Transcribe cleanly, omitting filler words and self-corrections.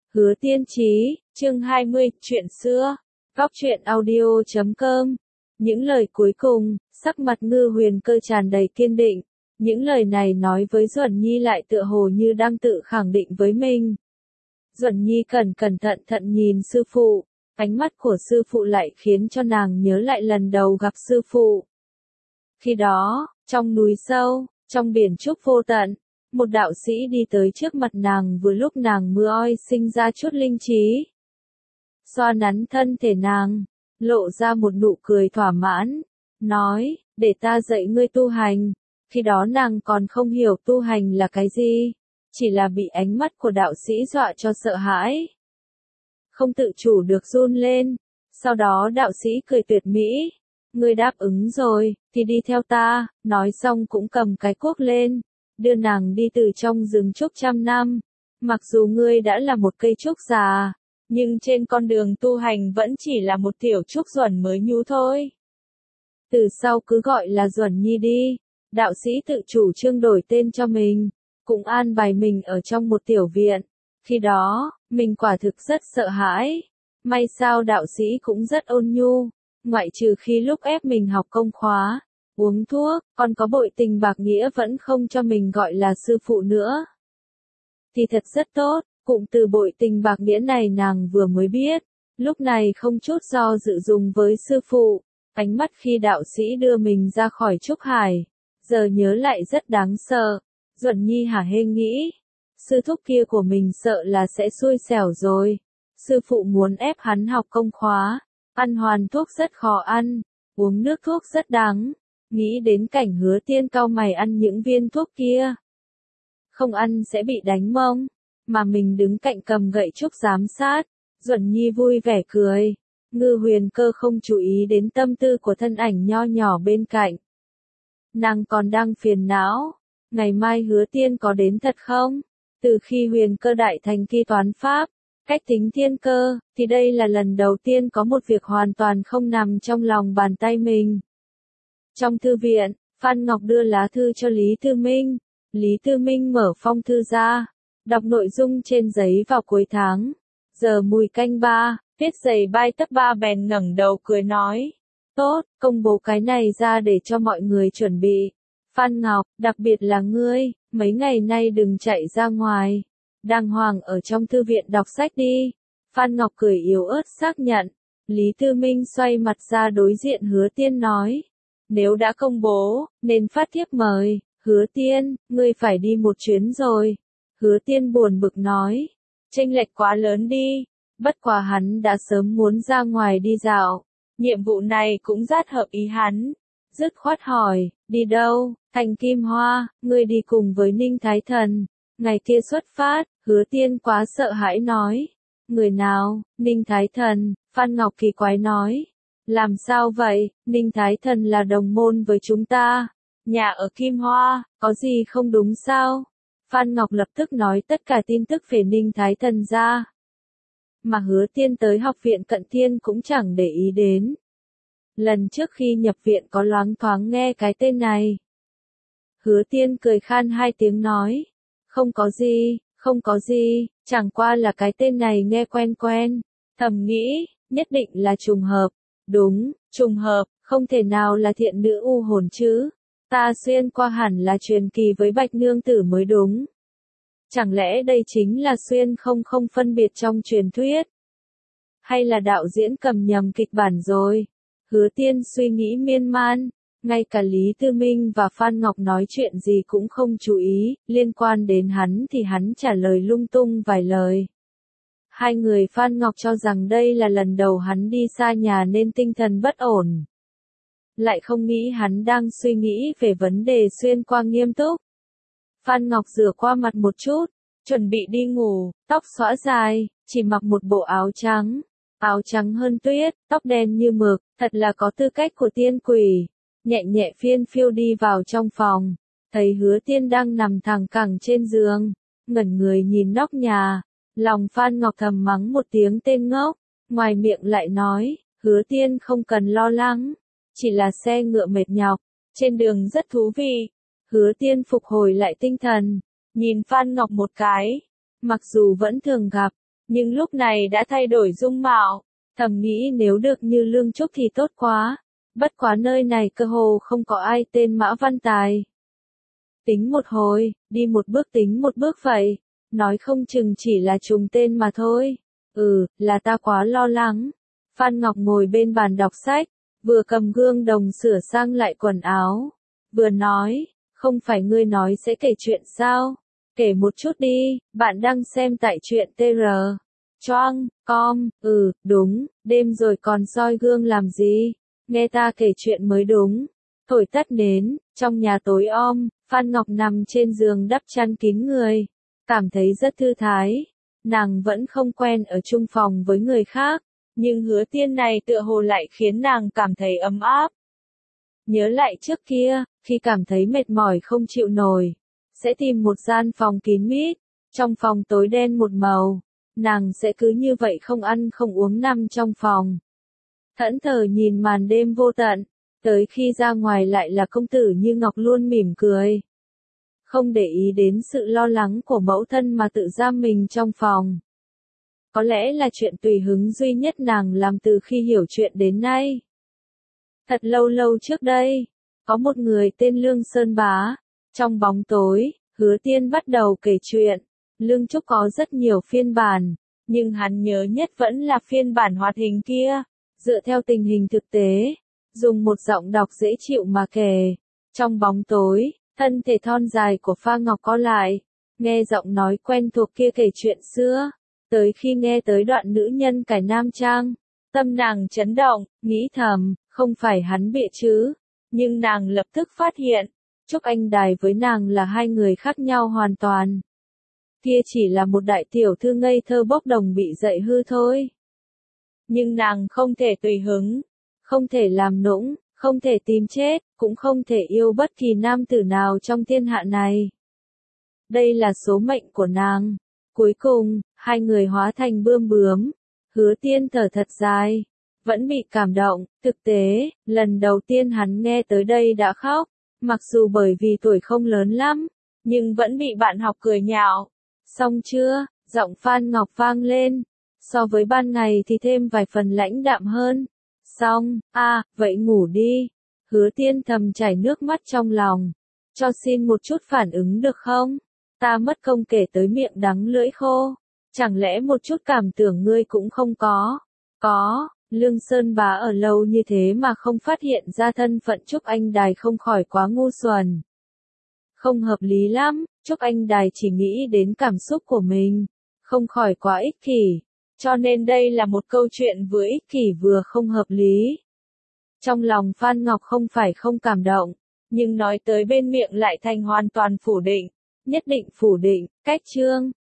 Hứa Tiên Chí, chương 20, chuyện xưa. Góc truyện audio.com. Những lời cuối cùng, sắc mặt Ngư Huyền Cơ tràn đầy kiên định. Những lời này nói với Duẩn Nhi lại tựa hồ như đang tự khẳng định với mình. Duẩn Nhi cẩn thận nhìn sư phụ, ánh mắt của sư phụ lại khiến cho nàng nhớ lại lần đầu gặp sư phụ. Khi đó, trong núi sâu, trong biển trúc vô tận, một đạo sĩ đi tới trước mặt nàng vừa lúc nàng mưa oi sinh ra chút linh trí. Xoa nắn thân thể nàng, lộ ra một nụ cười thỏa mãn, nói, để ta dạy ngươi tu hành. Khi đó nàng còn không hiểu tu hành là cái gì, chỉ là bị ánh mắt của đạo sĩ dọa cho sợ hãi. Không tự chủ được run lên, sau đó đạo sĩ cười tuyệt mỹ, ngươi đáp ứng rồi, thì đi theo ta, nói xong cũng cầm cái cuốc lên, đưa nàng đi từ trong rừng trúc 100 năm. Mặc dù ngươi đã là một cây trúc già, nhưng trên con đường tu hành vẫn chỉ là một tiểu trúc Duẩn mới nhú thôi. Từ sau cứ gọi là Duẩn Nhi đi. Đạo sĩ tự chủ trương đổi tên cho mình, cũng an bài mình ở trong một tiểu viện. Khi đó, mình quả thực rất sợ hãi. May sao đạo sĩ cũng rất ôn nhu, ngoại trừ khi lúc ép mình học công khóa, uống thuốc, còn có bội tình bạc nghĩa vẫn không cho mình gọi là sư phụ nữa. Thì thật rất tốt, cụm từ bội tình bạc nghĩa này nàng vừa mới biết, lúc này không chút do dự dùng với sư phụ. Ánh mắt khi đạo sĩ đưa mình ra khỏi trúc hải, giờ nhớ lại rất đáng sợ. Duẩn Nhi hả hê nghĩ, sư thúc kia của mình sợ là sẽ xui xẻo rồi. Sư phụ muốn ép hắn học công khóa, ăn hoàn thuốc rất khó ăn, uống nước thuốc rất đắng. Nghĩ đến cảnh Hứa Tiên cau mày ăn những viên thuốc kia, không ăn sẽ bị đánh mông, mà mình đứng cạnh cầm gậy trúc giám sát. Duẩn Nhi vui vẻ cười. Ngư Huyền Cơ không chú ý đến tâm tư của thân ảnh nho nhỏ bên cạnh. Nàng còn đang phiền não, ngày mai Hứa Tiên có đến thật không? Từ khi Huyền Cơ đại thành kỳ toán pháp, cách tính thiên cơ, thì đây là lần đầu tiên có một việc hoàn toàn không nằm trong lòng bàn tay mình. Trong thư viện, Phan Ngọc đưa lá thư cho Lý Tư Minh. Lý Tư Minh mở phong thư ra, đọc nội dung trên giấy vào cuối tháng. Giờ mùi canh 3, viết giày bai tấp 3 bèn ngẩng đầu cười nói. Tốt, công bố cái này ra để cho mọi người chuẩn bị. Phan Ngọc, đặc biệt là ngươi, mấy ngày nay đừng chạy ra ngoài. Đàng hoàng ở trong thư viện đọc sách đi. Phan Ngọc cười yếu ớt xác nhận. Lý Tư Minh xoay mặt ra đối diện Hứa Tiên nói. Nếu đã công bố, nên phát thiếp mời. Hứa Tiên, ngươi phải đi một chuyến rồi. Hứa Tiên buồn bực nói. Chênh lệch quá lớn đi. Bất quá hắn đã sớm muốn ra ngoài đi dạo. Nhiệm vụ này cũng rất hợp ý hắn. Dứt khoát hỏi, đi đâu? Thành Kim Hoa, ngươi đi cùng với Ninh Thái Thần. Ngày kia xuất phát, Hứa Tiên quá sợ hãi nói. Người nào? Ninh Thái Thần. Phan Ngọc kỳ quái nói. Làm sao vậy? Ninh Thái Thần là đồng môn với chúng ta. Nhà ở Kim Hoa, có gì không đúng sao? Phan Ngọc lập tức nói tất cả tin tức về Ninh Thái Thần ra. Mà Hứa Tiên tới học viện Cận Thiên cũng chẳng để ý đến. Lần trước khi nhập viện có loáng thoáng nghe cái tên này. Hứa Tiên cười khan 2 tiếng nói. Không có gì, chẳng qua là cái tên này nghe quen quen. Thầm nghĩ, nhất định là trùng hợp. Đúng, trùng hợp, không thể nào là thiện nữ u hồn chứ. Ta xuyên qua hẳn là truyền kỳ với Bạch Nương Tử mới đúng. Chẳng lẽ đây chính là xuyên không phân biệt trong truyền thuyết? Hay là đạo diễn cầm nhầm kịch bản rồi? Hứa Tiên suy nghĩ miên man, ngay cả Lý Tư Minh và Phan Ngọc nói chuyện gì cũng không chú ý, liên quan đến hắn thì hắn trả lời lung tung vài lời. Hai người Phan Ngọc cho rằng đây là lần đầu hắn đi xa nhà nên tinh thần bất ổn. Lại không nghĩ hắn đang suy nghĩ về vấn đề xuyên qua nghiêm túc. Phan Ngọc rửa qua mặt một chút, chuẩn bị đi ngủ, tóc xõa dài, chỉ mặc một bộ áo trắng hơn tuyết, tóc đen như mực, thật là có tư cách của tiên quỷ. Nhẹ nhẹ phiên phiêu đi vào trong phòng, thấy Hứa Tiên đang nằm thẳng cẳng trên giường, ngẩn người nhìn nóc nhà. Lòng Phan Ngọc thầm mắng một tiếng tên ngốc, ngoài miệng lại nói, Hứa Tiên không cần lo lắng, chỉ là xe ngựa mệt nhọc, trên đường rất thú vị. Hứa Tiên phục hồi lại tinh thần, nhìn Phan Ngọc một cái, mặc dù vẫn thường gặp, nhưng lúc này đã thay đổi dung mạo, thầm nghĩ nếu được như Lương Trúc thì tốt quá, bất quá nơi này cơ hồ không có ai tên Mã Văn Tài. Tính một hồi, đi một bước tính một bước vậy, nói không chừng chỉ là trùng tên mà thôi. Là ta quá lo lắng. Phan Ngọc ngồi bên bàn đọc sách, vừa cầm gương đồng sửa sang lại quần áo, vừa nói, không phải ngươi nói sẽ kể chuyện sao? Kể một chút đi, bạn đang xem tại truyện TR. Choang, com, đúng, đêm rồi còn soi gương làm gì? Nghe ta kể chuyện mới đúng. Thổi tắt nến, trong nhà tối om, Phan Ngọc nằm trên giường đắp chăn kín người, cảm thấy rất thư thái. Nàng vẫn không quen ở chung phòng với người khác, nhưng Hứa Tiên này tựa hồ lại khiến nàng cảm thấy ấm áp. Nhớ lại trước kia, khi cảm thấy mệt mỏi không chịu nổi, sẽ tìm một gian phòng kín mít, trong phòng tối đen một màu, nàng sẽ cứ như vậy không ăn không uống nằm trong phòng. Thẫn thờ nhìn màn đêm vô tận, tới khi ra ngoài lại là công tử Như Ngọc luôn mỉm cười. Không để ý đến sự lo lắng của mẫu thân mà tự giam mình trong phòng. Có lẽ là chuyện tùy hứng duy nhất nàng làm từ khi hiểu chuyện đến nay. Thật lâu lâu trước đây, có một người tên Lương Sơn Bá. Trong bóng tối, Hứa Tiên bắt đầu kể chuyện. Lương Trúc có rất nhiều phiên bản, nhưng hắn nhớ nhất vẫn là phiên bản hoạt hình kia. Dựa theo tình hình thực tế, dùng một giọng đọc dễ chịu mà kể. Trong bóng tối, thân thể thon dài của Phan Ngọc co lại, nghe giọng nói quen thuộc kia kể chuyện xưa. Tới khi nghe tới đoạn nữ nhân cải nam trang, tâm nàng chấn động, nghĩ thầm, không phải hắn bịa chứ. Nhưng nàng lập tức phát hiện, Trúc Anh Đài với nàng là hai người khác nhau hoàn toàn. Kia chỉ là một đại tiểu thư ngây thơ bốc đồng bị dạy hư thôi. Nhưng nàng không thể tùy hứng, không thể làm nũng, không thể tìm chết, cũng không thể yêu bất kỳ nam tử nào trong thiên hạ này. Đây là số mệnh của nàng. Cuối cùng, hai người hóa thành bươm bướm. Hứa Tiên thở thật dài, vẫn bị cảm động. Thực tế, lần đầu tiên hắn nghe tới đây đã khóc, mặc dù bởi vì tuổi không lớn lắm, nhưng vẫn bị bạn học cười nhạo. Xong chưa? Giọng Phan Ngọc vang lên, so với ban ngày thì thêm vài phần lãnh đạm hơn. Xong, vậy ngủ đi. Hứa Tiên thầm chảy nước mắt trong lòng. Cho xin một chút phản ứng được không? Ta mất công kể tới miệng đắng lưỡi khô. Chẳng lẽ một chút cảm tưởng ngươi cũng không có? Có, Lương Sơn Bá ở lâu như thế mà không phát hiện ra thân phận Trúc Anh Đài không khỏi quá ngu xuẩn. Không hợp lý lắm, Trúc Anh Đài chỉ nghĩ đến cảm xúc của mình, không khỏi quá ích kỷ. Cho nên đây là một câu chuyện vừa ích kỷ vừa không hợp lý. Trong lòng Phan Ngọc không phải không cảm động, nhưng nói tới bên miệng lại thành hoàn toàn phủ định. Nhất định phủ định, cách chương.